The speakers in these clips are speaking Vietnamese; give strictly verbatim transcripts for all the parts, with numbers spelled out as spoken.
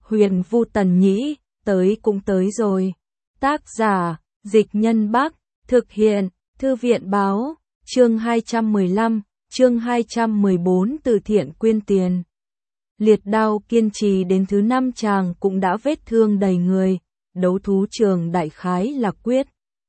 Huyền Vu Tần Nhĩ, tới cũng tới rồi. Tác giả, Dịch Nhân Bắc, thực hiện, Thư viện Báo, chương hai trăm mười lăm, chương hai trăm mười bốn từ thiện quyên tiền. Liệt Đao kiên trì đến thứ năm chàng cũng đã vết thương đầy người, đấu thú trường đại khái là quyết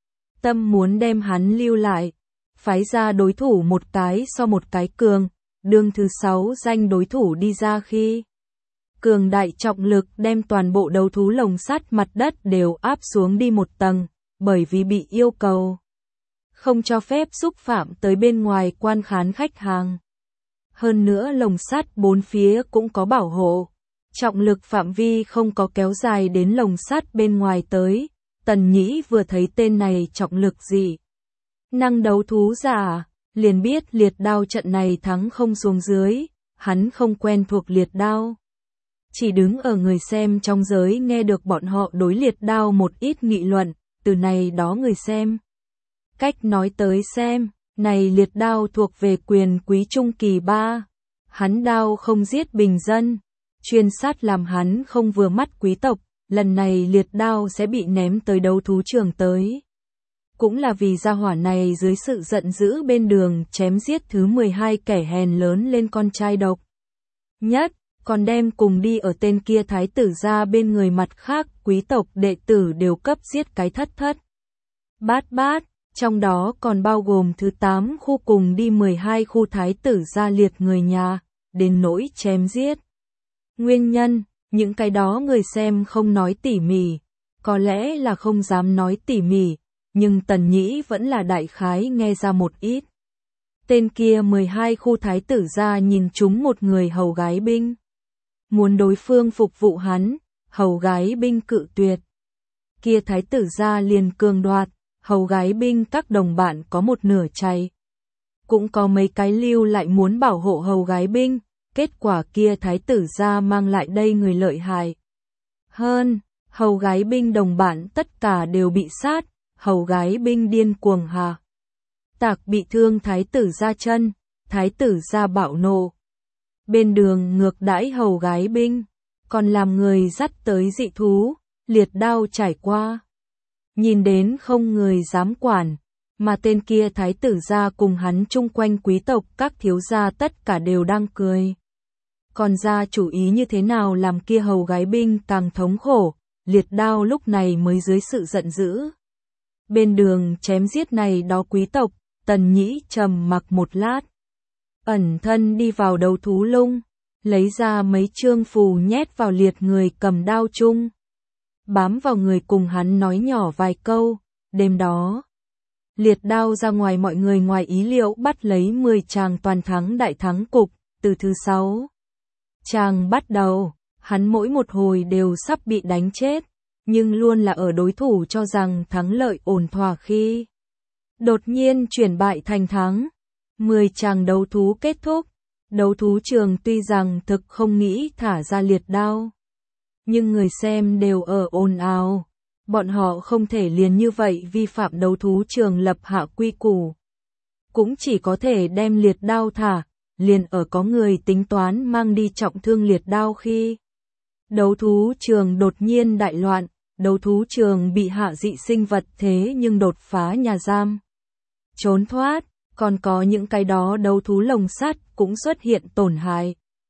tâm muốn đem hắn lưu lại, phái ra đối thủ một cái so một cái cường, đương thứ sáu danh đối thủ đi ra khi cường đại trọng lực đem toàn bộ đấu thú lồng sắt mặt đất đều áp xuống đi một tầng, bởi vì bị yêu cầu không cho phép xúc phạm tới bên ngoài quan khán khách hàng. Hơn nữa lồng sắt bốn phía cũng có bảo hộ, trọng lực phạm vi không có kéo dài đến lồng sắt bên ngoài tới. Tần Nhĩ vừa thấy tên này trọng lực gì năng đấu thú giả, liền biết Liệt Đao trận này thắng không xuống dưới, hắn không quen thuộc Liệt Đao. Chỉ đứng ở người xem trong giới nghe được bọn họ đối Liệt Đao một ít nghị luận, từ này đó người xem. Cách nói tới xem, này Liệt Đao thuộc về quyền quý trung kỳ ba. Hắn đao không giết bình dân, chuyên sát làm hắn không vừa mắt quý tộc, lần này Liệt Đao sẽ bị ném tới đấu thú trường tới. Cũng là vì gia hỏa này dưới sự giận dữ bên đường chém giết thứ mười hai kẻ hèn lớn lên con trai độc nhất, còn đem cùng đi ở tên kia thái tử ra bên người mặt khác quý tộc đệ tử đều cấp giết cái thất thất. Bát bát, trong đó còn bao gồm thứ tám khu cùng đi mười hai khu thái tử gia liệt người nhà, đến nỗi chém giết. Nguyên nhân, những cái đó người xem không nói tỉ mỉ, có lẽ là không dám nói tỉ mỉ, nhưng Tần Nhĩ vẫn là đại khái nghe ra một ít. Tên kia mười hai khu thái tử gia nhìn chúng một người hầu gái binh. Muốn đối phương phục vụ hắn, hầu gái binh cự tuyệt. Kia thái tử gia liền cường đoạt, hầu gái binh các đồng bạn có một nửa chạy. Cũng có mấy cái lưu lại muốn bảo hộ hầu gái binh, kết quả kia thái tử gia mang lại đây người lợi hại. Hơn, hầu gái binh đồng bạn tất cả đều bị sát, hầu gái binh điên cuồng hà. Tạc bị thương thái tử gia chân, thái tử gia bạo nộ. Bên đường ngược đãi hầu gái binh, còn làm người dắt tới dị thú, Liệt Đao trải qua. Nhìn đến không người dám quản, mà tên kia thái tử gia cùng hắn chung quanh quý tộc các thiếu gia tất cả đều đang cười. Còn ra chủ ý như thế nào làm kia hầu gái binh càng thống khổ, Liệt Đao lúc này mới dưới sự giận dữ. Bên đường chém giết này đó quý tộc, Tần Nhĩ trầm mặc một lát. Ẩn thân đi vào đấu thú lung, lấy ra mấy chương phù nhét vào liệt người cầm đao chung. Bám vào người cùng hắn nói nhỏ vài câu, đêm đó. Liệt Đao ra ngoài mọi người ngoài ý liệu bắt lấy mười chàng toàn thắng đại thắng cục, từ thứ sáu. Chàng bắt đầu, hắn mỗi một hồi đều sắp bị đánh chết, nhưng luôn là ở đối thủ cho rằng thắng lợi ổn thỏa khi. Đột nhiên chuyển bại thành thắng. mười chàng đấu thú kết thúc, đấu thú trường tuy rằng thực không nghĩ thả ra Liệt Đao. Nhưng người xem đều ở ồn ào, bọn họ không thể liền như vậy vi phạm đấu thú trường lập hạ quy củ. Cũng chỉ có thể đem Liệt Đao thả, liền ở có người tính toán mang đi trọng thương Liệt Đao khi. Đấu thú trường đột nhiên đại loạn, đấu thú trường bị hạ dị sinh vật thế nhưng đột phá nhà giam. Trốn thoát, còn có những cái đó đấu thú lồng sắt cũng xuất hiện tổn hại.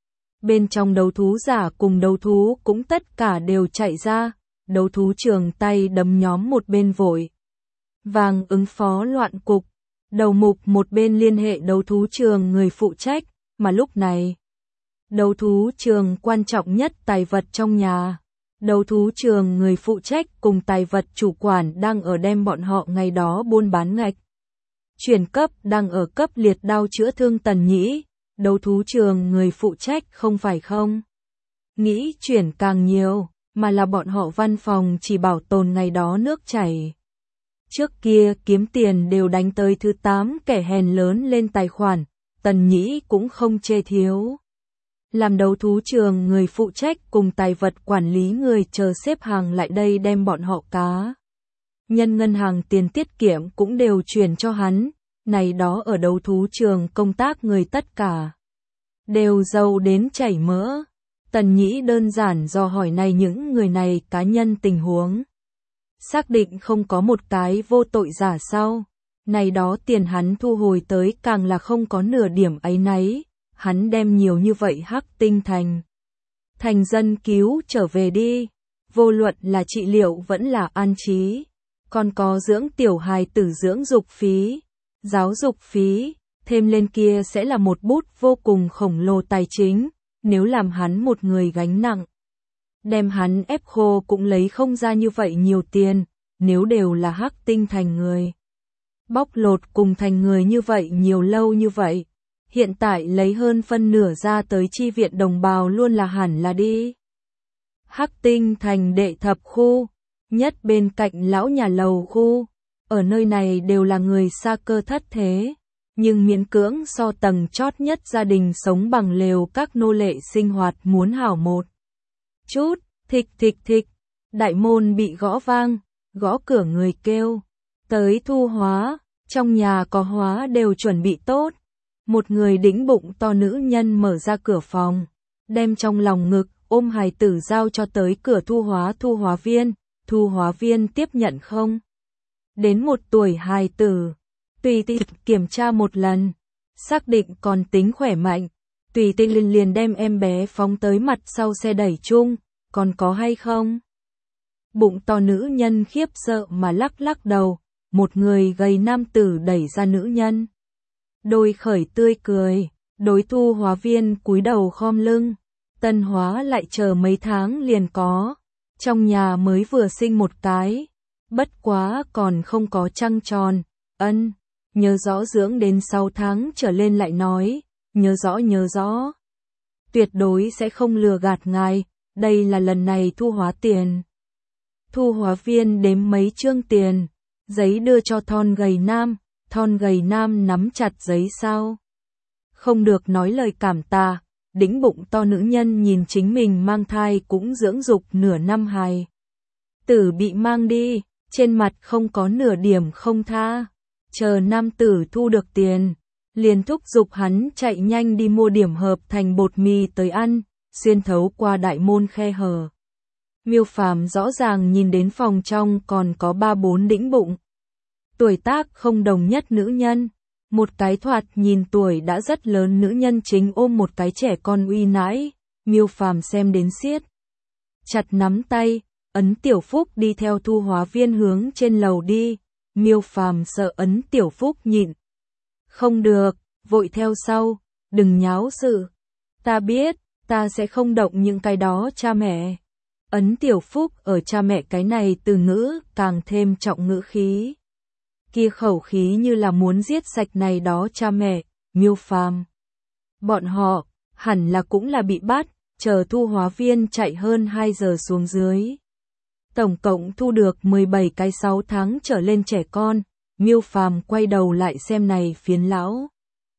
Bên trong đấu thú giả cùng đấu thú cũng tất cả đều chạy ra, đấu thú trường tay đấm nhóm một bên vội. Vàng ứng phó loạn cục, đầu mục một bên liên hệ đấu thú trường người phụ trách, mà lúc này. Đấu thú trường quan trọng nhất tài vật trong nhà. Đấu thú trường người phụ trách cùng tài vật chủ quản đang ở đem bọn họ ngày đó buôn bán ngạch. Chuyển cấp đang ở cấp Liệt Đao chữa thương Tần Nhĩ. Đấu thú trường người phụ trách không phải không nghĩ chuyển càng nhiều, mà là bọn họ văn phòng chỉ bảo tồn ngày đó nước chảy. Trước kia kiếm tiền đều đánh tới thứ tám kẻ hèn lớn lên tài khoản, Tần Nhĩ cũng không chê thiếu. Làm đấu thú trường người phụ trách cùng tài vật quản lý người chờ xếp hàng lại đây đem bọn họ cá. Nhân ngân hàng tiền tiết kiệm cũng đều chuyển cho hắn. Này đó ở đấu thú trường công tác người tất cả đều giàu đến chảy mỡ. Tần Nhĩ đơn giản dò hỏi này những người này cá nhân tình huống. Xác định không có một cái vô tội giả sau. Này đó tiền hắn thu hồi tới càng là không có nửa điểm áy náy. Hắn đem nhiều như vậy Hắc Tinh thành. Thành dân cứu trở về đi. Vô luận là trị liệu vẫn là an trí. Còn có dưỡng tiểu hài tử dưỡng dục phí. Giáo dục phí. Thêm lên kia sẽ là một bút vô cùng khổng lồ tài chính. Nếu làm hắn một người gánh nặng. Đem hắn ép khô cũng lấy không ra như vậy nhiều tiền. Nếu đều là Hắc Tinh thành người. Bóc lột cùng thành người như vậy nhiều lâu như vậy. Hiện tại lấy hơn phân nửa ra tới chi viện đồng bào luôn là hẳn là đi. Hắc Tinh thành đệ thập khu. Nhất bên cạnh lão nhà lầu khu. Ở nơi này đều là người xa cơ thất thế. Nhưng miễn cưỡng so tầng chót nhất gia đình sống bằng lều các nô lệ sinh hoạt muốn hảo một chút. Thịch thịch thịch. Đại môn bị gõ vang. Gõ cửa người kêu. Tới thu hóa. Trong nhà có hóa đều chuẩn bị tốt. Một người đĩnh bụng to nữ nhân mở ra cửa phòng. Đem trong lòng ngực ôm hài tử giao cho tới cửa thu hóa thu hóa viên. Thu hóa viên tiếp nhận không? Đến một tuổi hài tử. Tùy tiện kiểm tra một lần. Xác định còn tính khỏe mạnh. Tùy tiện liền liền đem em bé phóng tới mặt sau xe đẩy chung. Còn có hay không? Bụng to nữ nhân khiếp sợ mà lắc lắc đầu. Một người gầy nam tử đẩy ra nữ nhân. Đôi khởi tươi cười. Đối thu hóa viên cúi đầu khom lưng. Tân hóa lại chờ mấy tháng liền có. Trong nhà mới vừa sinh một cái. Bất quá còn không có trăng tròn. Ân. Nhớ rõ dưỡng đến sáu tháng trở lên lại nói. Nhớ rõ nhớ rõ. Tuyệt đối sẽ không lừa gạt ngài. Đây là lần này thu hóa tiền. Thu hóa viên đếm mấy trương tiền. Giấy đưa cho thon gầy nam. Thon gầy nam nắm chặt giấy sao. Không được nói lời cảm tạ. Đĩnh bụng to nữ nhân nhìn chính mình mang thai cũng dưỡng dục nửa năm hài tử bị mang đi. Trên mặt không có nửa điểm không tha. Chờ nam tử thu được tiền. Liền thúc giục hắn chạy nhanh đi mua điểm hợp thành bột mì tới ăn. Xuyên thấu qua đại môn khe hở. Miêu Phàm rõ ràng nhìn đến phòng trong còn có ba bốn đĩnh bụng. Tuổi tác không đồng nhất nữ nhân. Một cái thoạt nhìn tuổi đã rất lớn nữ nhân chính ôm một cái trẻ con uy nãi. Miêu Phàm xem đến xiết chặt nắm tay. Ấn Tiểu Phúc đi theo thu hóa viên hướng trên lầu đi. Miêu Phàm sợ Ấn Tiểu Phúc nhịn không được, vội theo sau. Đừng nháo sự. Ta biết, ta sẽ không động những cái đó cha mẹ. Ấn Tiểu Phúc ở cha mẹ cái này từ ngữ càng thêm trọng ngữ khí. Kia khẩu khí như là muốn giết sạch này đó cha mẹ. Miêu Phàm. Bọn họ hẳn là cũng là bị bắt. Chờ thu hóa viên chạy hơn hai giờ xuống dưới. Tổng cộng thu được mười bảy cái sáu tháng trở lên trẻ con. Miêu Phàm quay đầu lại xem này phiến lão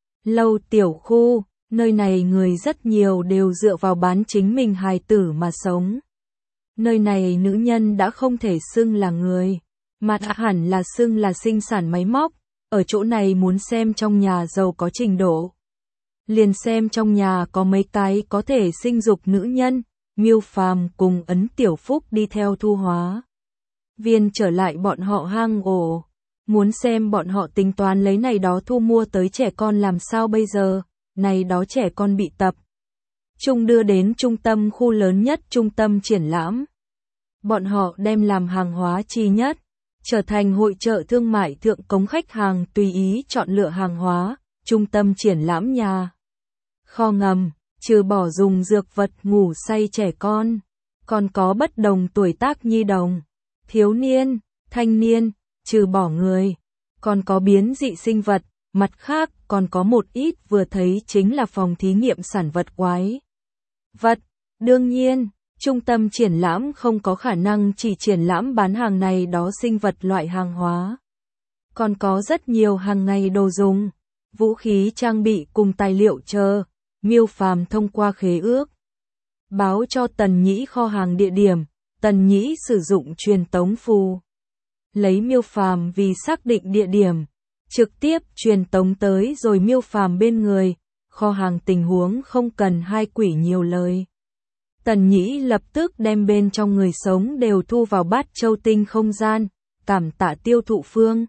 lâu tiểu khu. Nơi này người rất nhiều đều dựa vào bán chính mình hài tử mà sống. Nơi này nữ nhân đã không thể xưng là người, mà hẳn là xưng là sinh sản máy móc. Ở chỗ này muốn xem trong nhà giàu có trình độ. Liền xem trong nhà có mấy cái có thể sinh dục nữ nhân. Miêu Phàm cùng Ấn Tiểu Phúc đi theo thu hóa viên trở lại bọn họ hang ổ. Muốn xem bọn họ tính toán lấy này đó thu mua tới trẻ con làm sao bây giờ. Này đó trẻ con bị tập trung đưa đến trung tâm khu lớn nhất trung tâm triển lãm. Bọn họ đem làm hàng hóa chi nhất. Trở thành hội chợ thương mại thượng cống khách hàng tùy ý chọn lựa hàng hóa. Trung tâm triển lãm nhà kho ngầm. Trừ bỏ dùng dược vật ngủ say trẻ con, còn có bất đồng tuổi tác nhi đồng, thiếu niên, thanh niên, trừ bỏ người, còn có biến dị sinh vật, mặt khác còn có một ít vừa thấy chính là phòng thí nghiệm sản vật quái vật. Đương nhiên, trung tâm triển lãm không có khả năng chỉ triển lãm bán hàng này đó sinh vật loại hàng hóa. Còn có rất nhiều hàng ngày đồ dùng, vũ khí trang bị cùng tài liệu chờ. Miêu Phàm thông qua khế ước báo cho Tần Nhĩ kho hàng địa điểm. Tần Nhĩ sử dụng truyền tống phù lấy Miêu Phàm vì xác định địa điểm, trực tiếp truyền tống tới rồi Miêu Phàm bên người. Kho hàng tình huống không cần hai quỷ nhiều lời. Tần Nhĩ lập tức đem bên trong người sống đều thu vào bát châu tinh không gian, cảm tạ Tiêu Thụ Phương.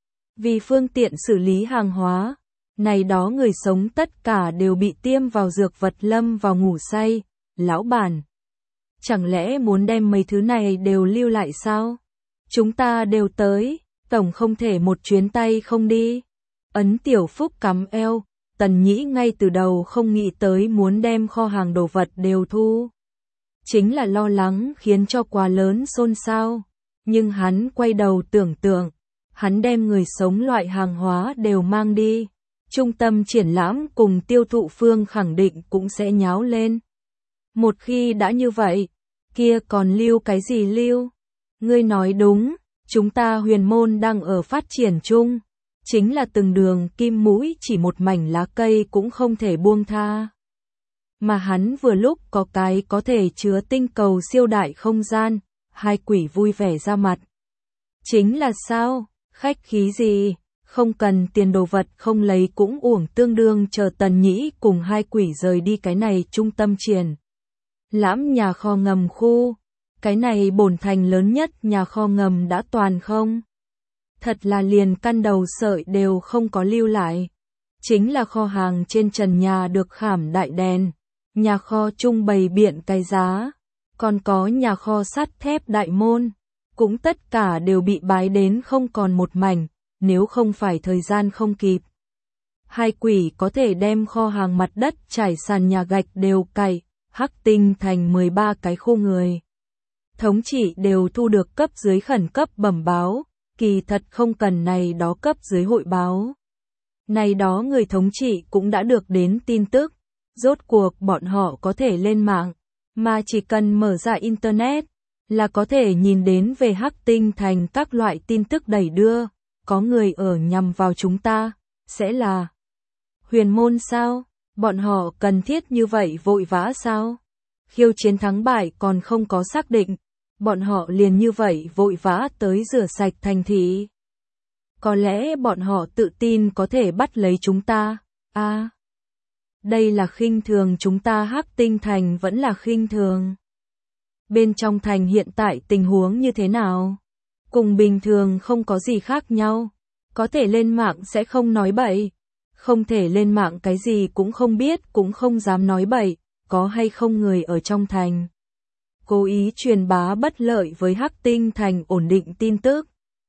Vì phương tiện xử lý hàng hóa, này đó người sống tất cả đều bị tiêm vào dược vật lâm vào ngủ say. Lão bản, chẳng lẽ muốn đem mấy thứ này đều lưu lại sao? Chúng ta đều tới, tổng không thể một chuyến tay không đi. Ấn Tiểu Phúc cắm eo, Tần Nhĩ ngay từ đầu không nghĩ tới muốn đem kho hàng đồ vật đều thu. Chính là lo lắng khiến cho quá lớn xôn xao. Nhưng hắn quay đầu tưởng tượng, hắn đem người sống loại hàng hóa đều mang đi. Trung tâm triển lãm cùng Tiêu Thụ Phương khẳng định cũng sẽ nháo lên. Một khi đã như vậy, kia còn lưu cái gì lưu? Ngươi nói đúng, chúng ta Huyền Môn đang ở phát triển chung. Chính là từng đường kim mũi chỉ một mảnh lá cây cũng không thể buông tha. Mà hắn vừa lúc có cái có thể chứa tinh cầu siêu đại không gian, hai quỷ vui vẻ ra mặt. Chính là sao, khách khí gì, không cần tiền đồ vật không lấy cũng uổng tương đương chờ Tần Nhĩ cùng hai quỷ rời đi cái này trung tâm triển. Lãm nhà kho ngầm khu, cái này bổn thành lớn nhất nhà kho ngầm đã toàn không. Thật là liền căn đầu sợi đều không có lưu lại. Chính là kho hàng trên trần nhà được khảm đại đèn, nhà kho trung bày biện cái giá, còn có nhà kho sắt thép đại môn, cũng tất cả đều bị bái đến không còn một mảnh, nếu không phải thời gian không kịp. Hai quỷ có thể đem kho hàng mặt đất trải sàn nhà gạch đều cày, Hắc Tinh thành mười ba cái khu người. Thống trị đều thu được cấp dưới khẩn cấp bẩm báo, kỳ thật không cần này đó cấp dưới hội báo. Này đó người thống trị cũng đã được đến tin tức, rốt cuộc bọn họ có thể lên mạng, mà chỉ cần mở ra Internet, là có thể nhìn đến về Hắc Tinh thành các loại tin tức đẩy đưa, có người ở nhằm vào chúng ta, sẽ là Huyền Môn sao? Bọn họ cần thiết như vậy vội vã sao? Khiêu chiến thắng bại còn không có xác định, bọn họ liền như vậy vội vã tới rửa sạch thành thị. Có lẽ bọn họ tự tin có thể bắt lấy chúng ta, a à, đây là khinh thường chúng ta Hắc Tinh thành vẫn là khinh thường. Bên trong thành hiện tại tình huống như thế nào? Cùng bình thường không có gì khác nhau, có thể lên mạng sẽ không nói bậy, không thể lên mạng cái gì cũng không biết cũng không dám nói bậy, có hay không người ở trong thành cố ý truyền bá bất lợi với Hắc Tinh thành ổn định tin tức?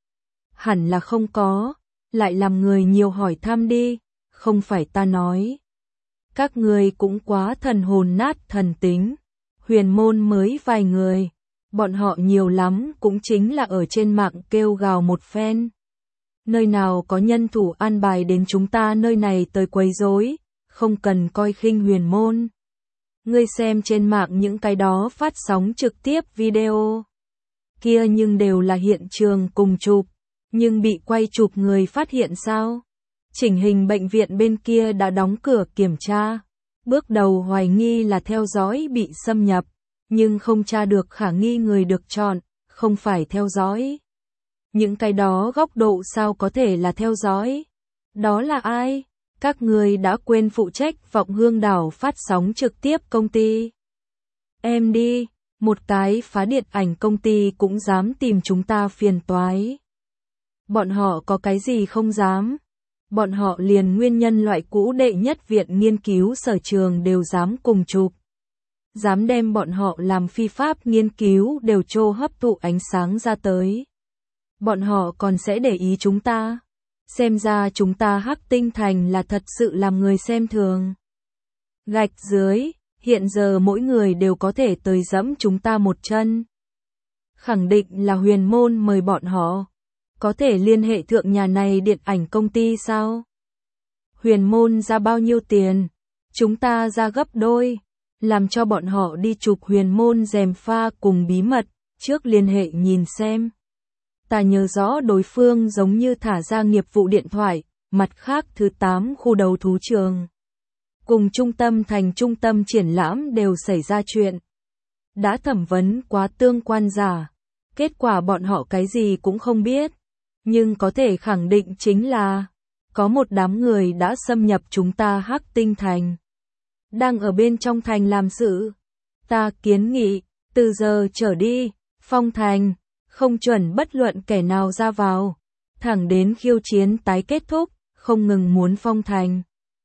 Hẳn là không có, lại làm người nhiều hỏi thăm đi, không phải ta nói. Các người cũng quá thần hồn nát thần tính, Huyền Môn mới vài người, bọn họ nhiều lắm cũng chính là ở trên mạng kêu gào một phen. Nơi nào có nhân thủ an bài đến chúng ta nơi này tới quấy rối, không cần coi khinh Huyền Môn. Ngươi xem trên mạng những cái đó phát sóng trực tiếp video. Kia nhưng đều là hiện trường cùng chụp, nhưng bị quay chụp người phát hiện sao? Chỉnh hình bệnh viện bên kia đã đóng cửa kiểm tra. Bước đầu hoài nghi là theo dõi bị xâm nhập, nhưng không tra được khả nghi người được chọn, không phải theo dõi. Những cái đó góc độ sao có thể là theo dõi? Đó là ai? Các người đã quên phụ trách Vọng Hương Đảo phát sóng trực tiếp công ty. Em đi, một cái phá điện ảnh công ty cũng dám tìm chúng ta phiền toái. Bọn họ có cái gì không dám? Bọn họ liền nguyên nhân loại cũ đệ nhất viện nghiên cứu sở trường đều dám cùng chụp. Dám đem bọn họ làm phi pháp nghiên cứu đều trô hấp thụ ánh sáng ra tới. Bọn họ còn sẽ để ý chúng ta. Xem ra chúng ta Hắc Tinh thành là thật sự làm người xem thường. Gạch dưới, hiện giờ mỗi người đều có thể tới dẫm chúng ta một chân. Khẳng định là Huyền Môn mời bọn họ. Có thể liên hệ thượng nhà này điện ảnh công ty sao? Huyền Môn ra bao nhiêu tiền? Chúng ta ra gấp đôi. Làm cho bọn họ đi chụp Huyền Môn rèm pha cùng bí mật, trước liên hệ nhìn xem. Ta nhớ rõ đối phương giống như thả ra nghiệp vụ điện thoại, mặt khác thứ tám khu đấu thú trường. Cùng trung tâm thành trung tâm triển lãm đều xảy ra chuyện. Đã thẩm vấn quá tương quan giả, kết quả bọn họ cái gì cũng không biết. Nhưng có thể khẳng định chính là, có một đám người đã xâm nhập chúng ta Hắc Tinh thành. Đang ở bên trong thành làm sự. Ta kiến nghị, từ giờ trở đi, Phong Thành, không chuẩn bất luận kẻ nào ra vào, thẳng đến khiêu chiến tái kết thúc, không ngừng muốn Phong Thành.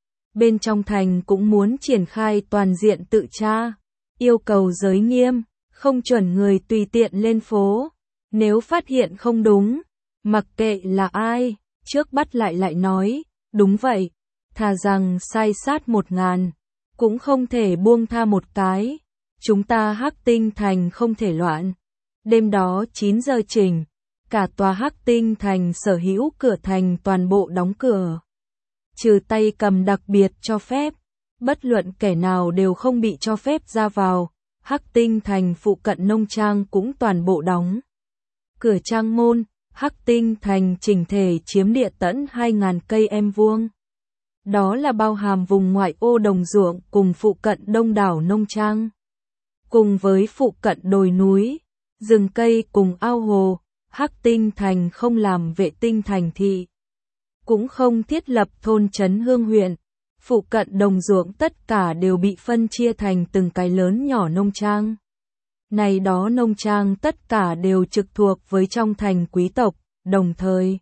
Bên trong thành cũng muốn triển khai toàn diện tự tra, yêu cầu giới nghiêm, không chuẩn người tùy tiện lên phố, nếu phát hiện không đúng, mặc kệ là ai, trước bắt lại lại nói, đúng vậy, thà rằng sai sát một ngàn, cũng không thể buông tha một cái, chúng ta Hắc Tinh Thành không thể loạn. Đêm đó chín giờ chỉnh, cả tòa Hắc Tinh Thành sở hữu cửa thành toàn bộ đóng cửa. Trừ tay cầm đặc biệt cho phép, bất luận kẻ nào đều không bị cho phép ra vào, Hắc Tinh Thành phụ cận nông trang cũng toàn bộ đóng. Cửa trang môn, Hắc Tinh Thành chỉnh thể chiếm địa tẫn hai nghìn cây em vuông. Đó là bao hàm vùng ngoại ô đồng ruộng cùng phụ cận đông đảo nông trang. Cùng với phụ cận đồi núi, rừng cây cùng ao hồ, Hắc Tinh Thành không làm vệ tinh thành thị. Cũng không thiết lập thôn trấn hương huyện, phụ cận đồng ruộng tất cả đều bị phân chia thành từng cái lớn nhỏ nông trang. Này đó nông trang tất cả đều trực thuộc với trong thành quý tộc, đồng thời.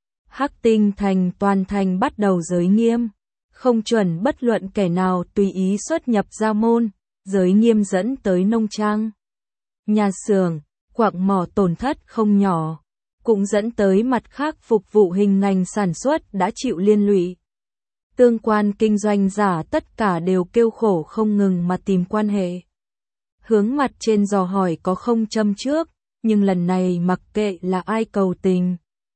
Hắc Tinh Thành toàn thành bắt đầu giới nghiêm, không chuẩn bất luận kẻ nào tùy ý xuất nhập ra môn, giới nghiêm dẫn tới nông trang. Nhà xưởng, quặng mỏ tổn thất không nhỏ, cũng dẫn tới mặt khác phục vụ hình ngành sản xuất đã chịu liên lụy. Tương quan kinh doanh giả tất cả đều kêu khổ không ngừng mà tìm quan hệ. Hướng mặt trên dò hỏi có không châm trước, nhưng lần này mặc kệ là ai cầu tình.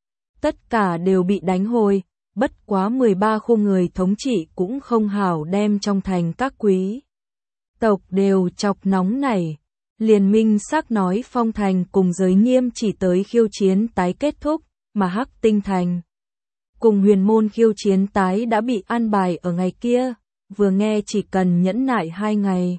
Tất cả đều bị đánh hồi, bất quá mười ba khu người thống trị cũng không hảo đem trong thành các quý tộc đều chọc nóng này. Liền minh xác nói Phong Thành cùng giới nghiêm chỉ tới khiêu chiến tái kết thúc, mà Hắc Tinh Thành cùng huyền môn khiêu chiến tái đã bị an bài ở ngày kia, vừa nghe chỉ cần nhẫn nại hai ngày.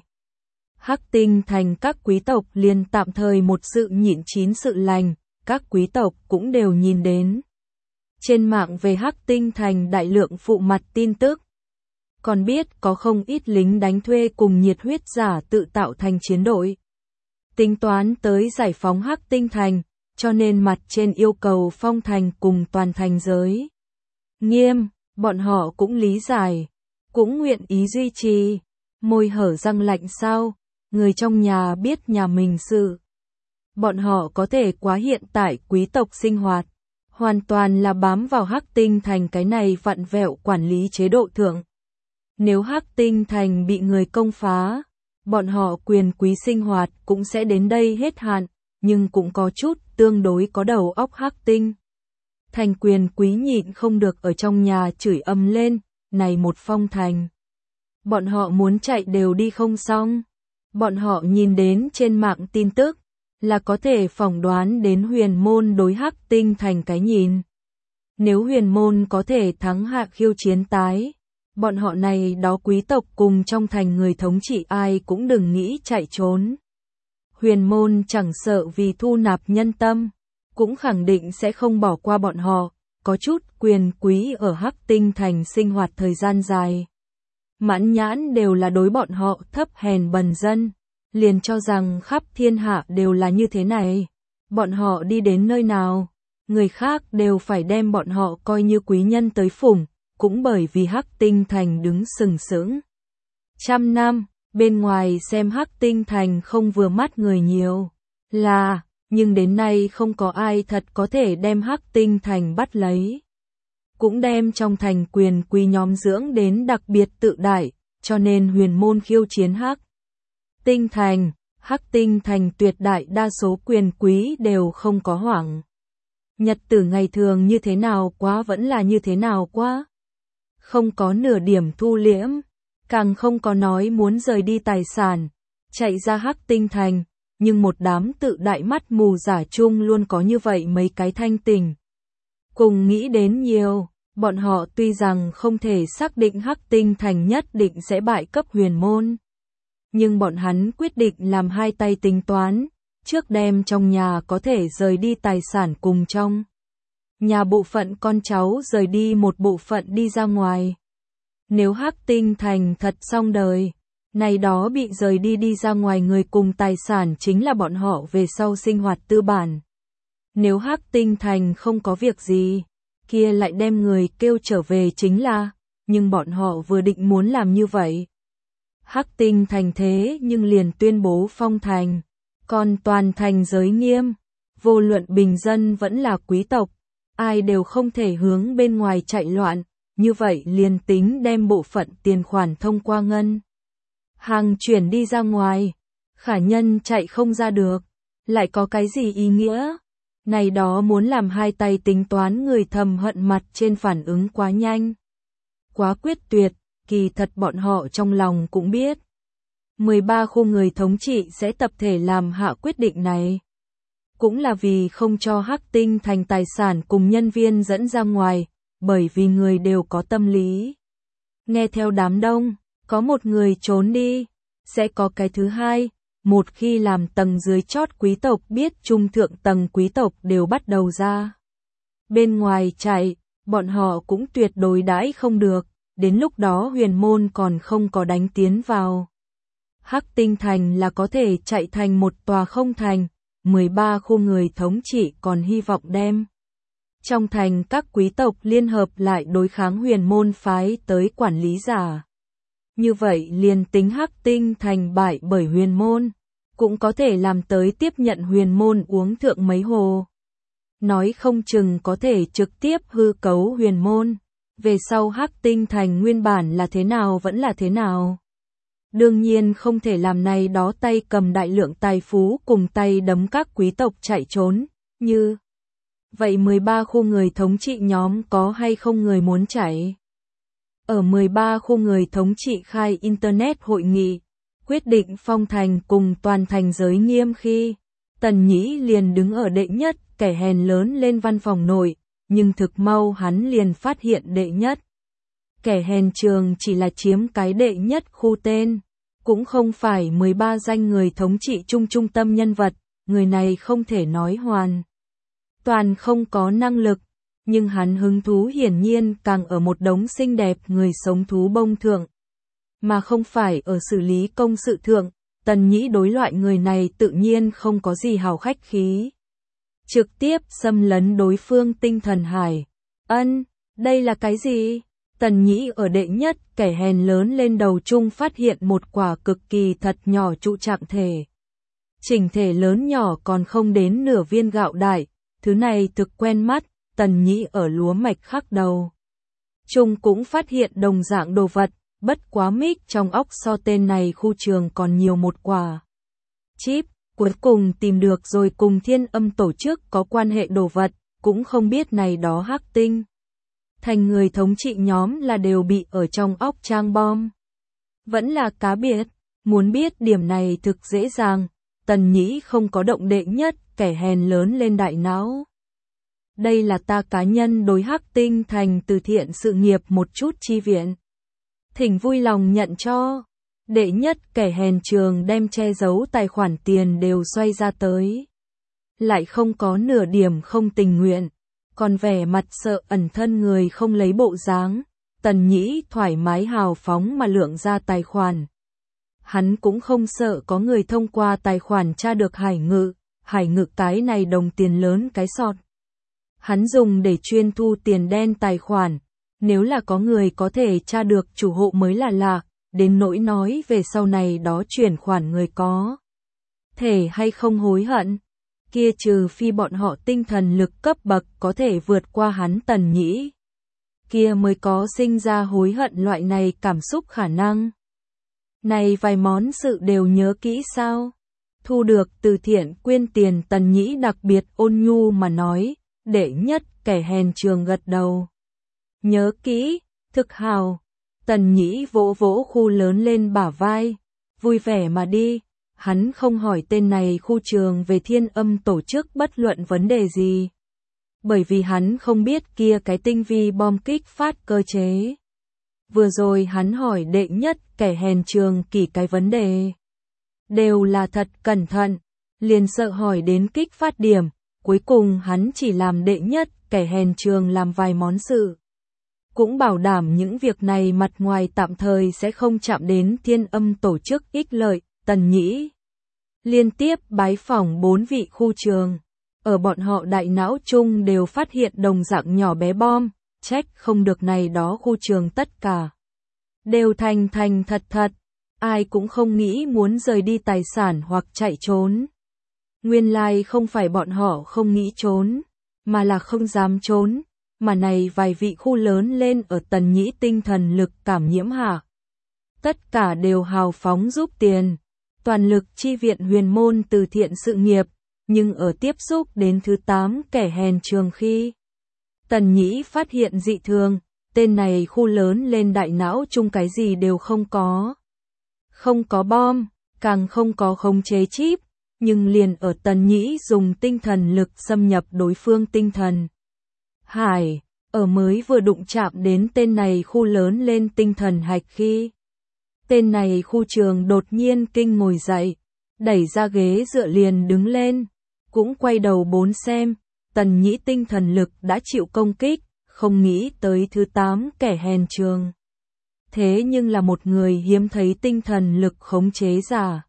Hắc Tinh Thành các quý tộc liền tạm thời một sự nhịn chín sự lành, các quý tộc cũng đều nhìn đến. Trên mạng về Hắc Tinh Thành đại lượng phụ mặt tin tức. Còn biết có không ít lính đánh thuê cùng nhiệt huyết giả tự tạo thành chiến đội. Tính toán tới giải phóng Hắc Tinh Thành, cho nên mặt trên yêu cầu Phong Thành cùng toàn thành giới nghiêm, bọn họ cũng lý giải, cũng nguyện ý duy trì. Môi hở răng lạnh sao, người trong nhà biết nhà mình sự. Bọn họ có thể quá hiện tại quý tộc sinh hoạt, hoàn toàn là bám vào Hắc Tinh Thành cái này vặn vẹo quản lý chế độ thượng. Nếu Hắc Tinh Thành bị người công phá, bọn họ quyền quý sinh hoạt cũng sẽ đến đây hết hạn, nhưng cũng có chút tương đối có đầu óc Hắc Tinh Thành quyền quý nhịn không được ở trong nhà chửi ầm lên, này một Phong Thành. Bọn họ muốn chạy đều đi không xong. Bọn họ nhìn đến trên mạng tin tức, là có thể phỏng đoán đến huyền môn đối Hắc Tinh Thành cái nhìn. Nếu huyền môn có thể thắng hạ khiêu chiến tái, bọn họ này đó quý tộc cùng trong thành người thống trị ai cũng đừng nghĩ chạy trốn. Huyền môn chẳng sợ vì thu nạp nhân tâm, cũng khẳng định sẽ không bỏ qua bọn họ, có chút quyền quý ở Hắc Tinh Thành sinh hoạt thời gian dài. Mãn nhãn đều là đối bọn họ thấp hèn bần dân, liền cho rằng khắp thiên hạ đều là như thế này. Bọn họ đi đến nơi nào, người khác đều phải đem bọn họ coi như quý nhân tới phụng, cũng bởi vì Hắc Tinh Thành đứng sừng sững. Trăm năm, bên ngoài xem Hắc Tinh Thành không vừa mắt người nhiều, là, nhưng đến nay không có ai thật có thể đem Hắc Tinh Thành bắt lấy. Cũng đem trong thành quyền quý nhóm dưỡng đến đặc biệt tự đại, cho nên huyền môn khiêu chiến Hắc Tinh Thành, Hắc Tinh Thành tuyệt đại đa số quyền quý đều không có hoảng. Nhật tử ngày thường như thế nào quá vẫn là như thế nào quá. Không có nửa điểm thu liễm, càng không có nói muốn rời đi tài sản, chạy ra Hắc Tinh Thành, nhưng một đám tự đại mắt mù giả chung luôn có như vậy mấy cái thanh tỉnh. Cùng nghĩ đến nhiều, bọn họ tuy rằng không thể xác định Hắc Tinh Thành nhất định sẽ bại cấp huyền môn, nhưng bọn hắn quyết định làm hai tay tính toán, trước đem trong nhà có thể rời đi tài sản cùng trong nhà bộ phận con cháu rời đi một bộ phận đi ra ngoài. Nếu Hắc Tinh Thành thật xong đời, Này đó bị rời đi đi ra ngoài người cùng tài sản chính là bọn họ về sau sinh hoạt tư bản. Nếu Hắc Tinh Thành không có việc gì, kia lại đem người kêu trở về chính là, nhưng bọn họ vừa định muốn làm như vậy. Hắc Tinh Thành thế nhưng liền tuyên bố phong thành, còn toàn thành giới nghiêm, vô luận bình dân vẫn là quý tộc, ai đều không thể hướng bên ngoài chạy loạn, như vậy liền tính đem bộ phận tiền khoản thông qua ngân hàng chuyển đi ra ngoài, khả nhân chạy không ra được, lại có cái gì ý nghĩa? Này đó muốn làm hai tay tính toán người thầm hận mặt trên phản ứng quá nhanh, quá quyết tuyệt, kỳ thật bọn họ trong lòng cũng biết. mười ba khu người thống trị sẽ tập thể làm hạ quyết định này. Cũng là vì không cho Hắc Tinh Thành tài sản cùng nhân viên dẫn ra ngoài, bởi vì người đều có tâm lý. Nghe theo đám đông, có một người trốn đi, sẽ có cái thứ hai, một khi làm tầng dưới chót quý tộc biết trung thượng tầng quý tộc đều bắt đầu ra. Bên ngoài chạy, bọn họ cũng tuyệt đối đãi không được, đến lúc đó huyền môn còn không có đánh tiến vào. Hắc Tinh Thành là có thể chạy thành một tòa không thành, mười ba khu người thống trị còn hy vọng đem. Trong thành các quý tộc liên hợp lại đối kháng huyền môn phái tới quản lý giả. Như vậy liền tính Hắc Tinh Thành bại bởi huyền môn, cũng có thể làm tới tiếp nhận huyền môn uống thượng mấy hồ. Nói không chừng có thể trực tiếp hư cấu huyền môn, về sau Hắc Tinh Thành nguyên bản là thế nào vẫn là thế nào. Đương nhiên không thể làm này đó tay cầm đại lượng tài phú cùng tay đấm các quý tộc chạy trốn, như vậy mười ba khu người thống trị nhóm có hay không người muốn chạy? Ở mười ba khu người thống trị khai Internet hội nghị, quyết định phong thành cùng toàn thành giới nghiêm khi, Tần Nhĩ liền đứng ở đệ nhất, kẻ hèn lớn lên văn phòng nội, nhưng thực mau hắn liền phát hiện đệ nhất. Kẻ hèn trường chỉ là chiếm cái đệ nhất khu tên, cũng không phải mười ba danh người thống trị trung trung tâm nhân vật, người này không thể nói hoàn toàn không có năng lực, nhưng hắn hứng thú hiển nhiên càng ở một đống xinh đẹp người sống thú bông thượng, mà không phải ở xử lý công sự thượng. Tần Nhĩ đối loại người này tự nhiên không có gì hào khách khí, trực tiếp xâm lấn đối phương tinh thần hải. Ân, đây là cái gì? Tần Nhĩ ở đệ nhất, kẻ hèn lớn lên đầu chung phát hiện một quả cực kỳ thật nhỏ trụ trạng thể. Chỉnh thể lớn nhỏ còn không đến nửa viên gạo đại, thứ này thực quen mắt. Tần Nhĩ ở lúa mạch khắc đầu chung cũng phát hiện đồng dạng đồ vật, bất quá mic trong óc so tên này khu trường còn nhiều một quả chip, cuối cùng tìm được rồi cùng Thiên Âm tổ chức có quan hệ đồ vật, cũng không biết này đó Hắc Tinh Thành người thống trị nhóm là đều bị ở trong óc trang bom, vẫn là cá biệt. Muốn biết điểm này thực dễ dàng, Tần Nhĩ không có động đệ nhất, kẻ hèn lớn lên đại não. Đây là ta cá nhân đối Hắc Tinh Thành từ thiện sự nghiệp một chút chi viện. Thỉnh vui lòng nhận cho. Đệ nhất, kẻ hèn trường đem che giấu tài khoản tiền đều xoay ra tới. Lại không có nửa điểm không tình nguyện, còn vẻ mặt sợ ẩn thân người không lấy bộ dáng. Tần Nhĩ thoải mái hào phóng mà lượng ra tài khoản. Hắn cũng không sợ có người thông qua tài khoản tra được Hải Ngự, Hải Ngự cái này đồng tiền lớn cái sọt. Hắn dùng để chuyên thu tiền đen tài khoản, nếu là có người có thể tra được chủ hộ mới là lạ, đến nỗi nói về sau này đó chuyển khoản người có thể hay không hối hận, kia trừ phi bọn họ tinh thần lực cấp bậc có thể vượt qua hắn Tần Nhĩ, kia mới có sinh ra hối hận loại này cảm xúc khả năng. Này vài món sự đều nhớ kỹ sao? Thu được từ thiện quyên tiền, Tần Nhĩ đặc biệt ôn nhu mà nói. Đệ nhất, kẻ hèn trường gật đầu. Nhớ kỹ, thực hào. Tần Nhĩ vỗ vỗ khu lớn lên bả vai, vui vẻ mà đi. Hắn không hỏi tên này khu trường về Thiên Âm tổ chức bất luận vấn đề gì, bởi vì hắn không biết kia cái tinh vi bom kích phát cơ chế. Vừa rồi hắn hỏi đệ nhất, kẻ hèn trường kỳ cái vấn đề đều là thật cẩn thận, liền sợ hỏi đến kích phát điểm. Cuối cùng hắn chỉ làm đệ nhất, kẻ hèn trường làm vài món sự. cũng bảo đảm những việc này mặt ngoài tạm thời sẽ không chạm đến Thiên Âm tổ chức ích lợi. Tần Nhĩ liên tiếp bái phỏng bốn vị khu trường, ở bọn họ đại não chung đều phát hiện đồng dạng nhỏ bé bom, trách không được này đó khu trường tất cả đều thành thành thật thật, ai cũng không nghĩ muốn rời đi tài sản hoặc chạy trốn. Nguyên lai không phải bọn họ không nghĩ trốn, mà là không dám trốn, mà này vài vị khu lớn lên ở Tần Nhĩ tinh thần lực cảm nhiễm hạ. Tất cả đều hào phóng giúp tiền, toàn lực chi viện huyền môn từ thiện sự nghiệp, nhưng ở tiếp xúc đến thứ tám kẻ hèn trường khi Tần Nhĩ phát hiện dị thường, tên này khu lớn lên đại não chung cái gì đều không có. Không có bom, càng không có khống chế chip, nhưng liền ở Tần Nhĩ dùng tinh thần lực xâm nhập đối phương tinh thần hải, ở mới vừa đụng chạm đến tên này khu lớn lên tinh thần hạch khi tên này khu trường đột nhiên kinh ngồi dậy, đẩy ra ghế dựa liền đứng lên, cũng quay đầu bốn xem, Tần Nhĩ tinh thần lực đã chịu công kích, không nghĩ tới thứ tám kẻ hèn trường. Thế nhưng là một người hiếm thấy tinh thần lực khống chế giả.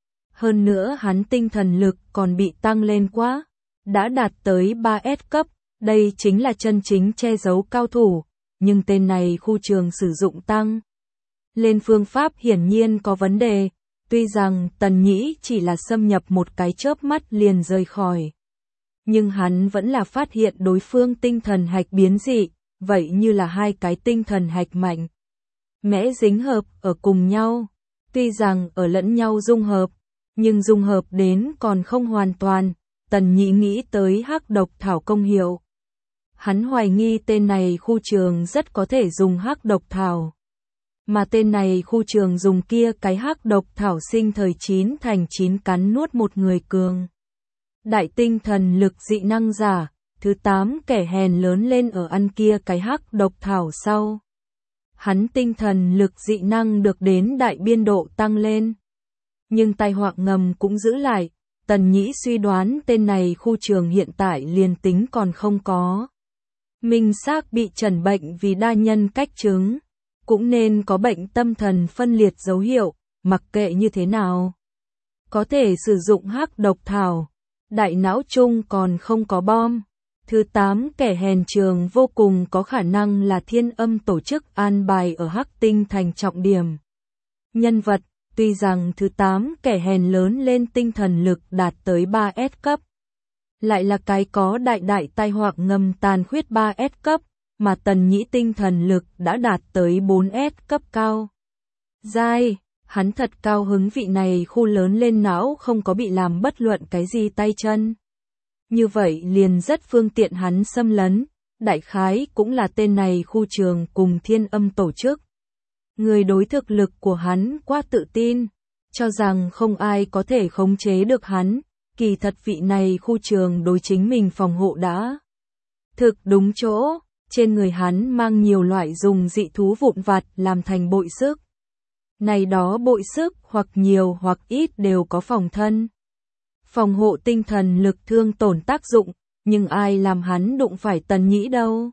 Hơn nữa hắn tinh thần lực còn bị tăng lên quá, đã đạt tới ba S cấp, đây chính là chân chính che giấu cao thủ, nhưng tên này khu trường sử dụng tăng lên phương pháp hiển nhiên có vấn đề, tuy rằng Tần Nhĩ chỉ là xâm nhập một cái chớp mắt liền rời khỏi. Nhưng hắn vẫn là phát hiện đối phương tinh thần hạch biến dị, vậy như là hai cái tinh thần hạch mạnh mẽ dính hợp ở cùng nhau, tuy rằng ở lẫn nhau dung hợp, nhưng dung hợp đến còn không hoàn toàn. Tần Nhĩ nghĩ tới hắc độc thảo công hiệu. Hắn hoài nghi tên này khu trường rất có thể dùng hắc độc thảo. Mà tên này khu trường dùng kia cái hắc độc thảo sinh thời chín thành chín cắn nuốt một người cường. Đại tinh thần lực dị năng giả, thứ tám kẻ hèn lớn lên ở ăn kia cái hắc độc thảo sau. Hắn tinh thần lực dị năng được đến đại biên độ tăng lên. Nhưng tai họa ngầm cũng giữ lại, Tần Nhĩ suy đoán tên này khu trường hiện tại liền tính còn không có. Minh xác bị trần bệnh vì đa nhân cách chứng, cũng nên có bệnh tâm thần phân liệt dấu hiệu, mặc kệ như thế nào. Có thể sử dụng hắc độc thảo, đại não chung còn không có bom. Thứ tám kẻ hèn trường vô cùng có khả năng là Thiên Âm tổ chức an bài ở Hắc Tinh thành trọng điểm. Nhân vật, tuy rằng thứ tám kẻ hèn lớn lên tinh thần lực đạt tới ba S cấp, lại là cái có đại đại tai họa ngầm tàn khuyết ba S cấp, mà Tần Nhĩ tinh thần lực đã đạt tới bốn S cấp cao. Giai, hắn thật cao hứng vị này khu lớn lên não không có bị làm bất luận cái gì tay chân. Như vậy liền rất phương tiện hắn xâm lấn, đại khái cũng là tên này khu trường cùng Thiên Âm tổ chức. Người đối thực lực của hắn quá tự tin, cho rằng không ai có thể khống chế được hắn, kỳ thật vị này khu trường đối chính mình phòng hộ đã thực đúng chỗ, trên người hắn mang nhiều loại dùng dị thú vụn vặt làm thành bội sức. Này đó bội sức hoặc nhiều hoặc ít đều có phòng thân. Phòng hộ tinh thần lực thương tổn tác dụng, nhưng ai làm hắn đụng phải Tần Nhĩ đâu.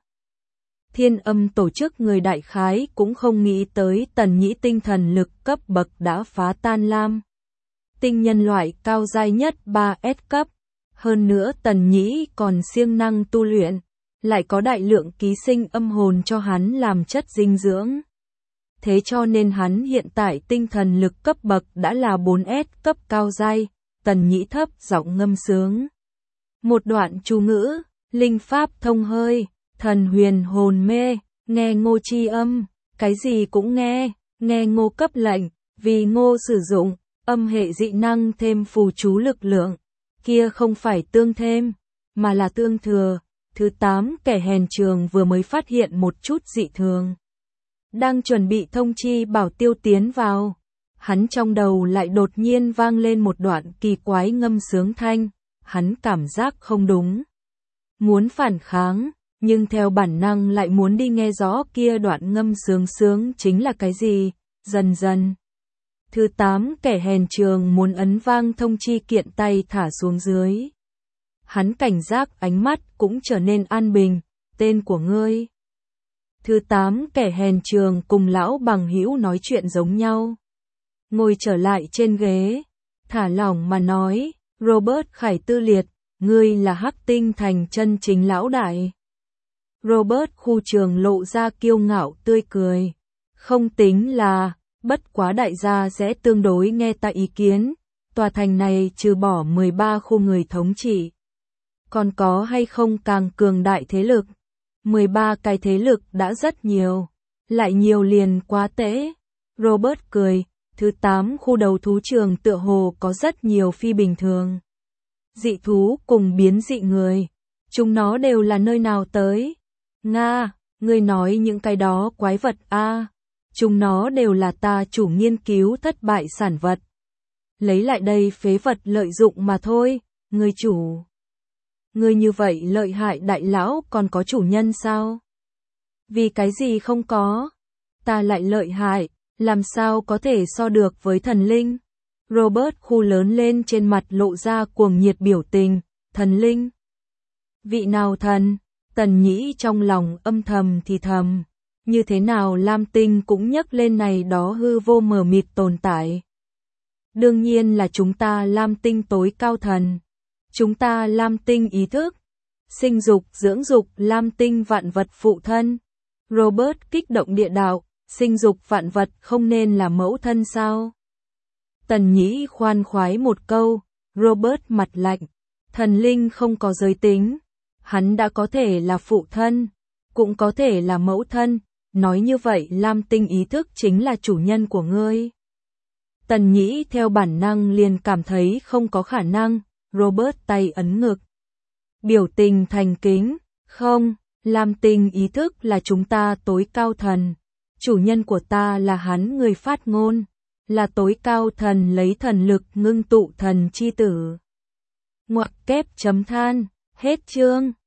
Thiên Âm tổ chức người đại khái cũng không nghĩ tới Tần Nhĩ tinh thần lực cấp bậc đã phá tan lam. Tinh nhân loại cao giai nhất ba S cấp. Hơn nữa Tần Nhĩ còn siêng năng tu luyện, lại có đại lượng ký sinh âm hồn cho hắn làm chất dinh dưỡng. Thế cho nên hắn hiện tại tinh thần lực cấp bậc đã là bốn S cấp cao giai. Tần Nhĩ thấp giọng ngâm sướng một đoạn chú ngữ, linh pháp thông hơi, thần huyền hồn mê, nghe Ngô chi âm, cái gì cũng nghe, nghe Ngô cấp lệnh, vì Ngô sử dụng âm hệ dị năng thêm phù chú lực lượng, kia không phải tương thêm, mà là tương thừa. Thứ tám kẻ hèn trường vừa mới phát hiện một chút dị thường, đang chuẩn bị thông chi Bảo Tiêu tiến vào. Hắn trong đầu lại đột nhiên vang lên một đoạn kỳ quái ngâm sướng thanh, hắn cảm giác không đúng. Muốn phản kháng, nhưng theo bản năng lại muốn đi nghe rõ kia đoạn ngâm sướng sướng chính là cái gì, dần dần. Thứ tám kẻ hèn trường muốn ấn vang thông chi kiện tay thả xuống dưới. Hắn cảnh giác ánh mắt cũng trở nên an bình, tên của ngươi. Thứ tám, kẻ hèn trường cùng lão bằng hữu nói chuyện giống nhau. Ngồi trở lại trên ghế, thả lỏng mà nói, Robert Khải Tư Liệt, ngươi là Hắc Tinh Thành chân chính lão đại. Robert khu trường lộ ra kiêu ngạo tươi cười. Không tính là, bất quá đại gia sẽ tương đối nghe ta ý kiến. Tòa thành này trừ bỏ mười ba khu người thống trị. Còn có hay không càng cường đại thế lực? mười ba cái thế lực đã rất nhiều. Lại nhiều liền quá tệ. Robert cười. Thứ tám, khu đầu thú trường tựa hồ có rất nhiều phi bình thường. Dị thú cùng biến dị người. Chúng nó đều là nơi nào tới? Nga, ngươi nói những cái đó quái vật a? À, chúng nó đều là ta chủ nghiên cứu thất bại sản vật. Lấy lại đây phế vật lợi dụng mà thôi, ngươi chủ. Ngươi như vậy lợi hại đại lão còn có chủ nhân sao? Vì cái gì không có? Ta lại lợi hại, làm sao có thể so được với thần linh? Robert khu lớn lên trên mặt lộ ra cuồng nhiệt biểu tình, thần linh. Vị nào thần? Tần Nhĩ trong lòng âm thầm thì thầm. Như thế nào Lam Tinh cũng nhắc lên này đó hư vô mờ mịt tồn tại. Đương nhiên là chúng ta Lam Tinh tối cao thần. Chúng ta Lam Tinh ý thức. Sinh dục, dưỡng dục, Lam Tinh vạn vật phụ thân. Robert kích động địa đạo, sinh dục vạn vật không nên là mẫu thân sao? Tần Nhĩ khoan khoái một câu, Robert mặt lạnh. Thần linh không có giới tính. Hắn đã có thể là phụ thân, cũng có thể là mẫu thân. Nói như vậy Lam Tinh ý thức chính là chủ nhân của ngươi. Tần Nhĩ theo bản năng liền cảm thấy không có khả năng. Robert tay ấn ngực. Biểu tình thành kính. Không, Lam Tinh ý thức là chúng ta tối cao thần. Chủ nhân của ta là hắn người phát ngôn. Là tối cao thần lấy thần lực ngưng tụ thần chi tử. Ngoặc kép chấm than. Hết chương.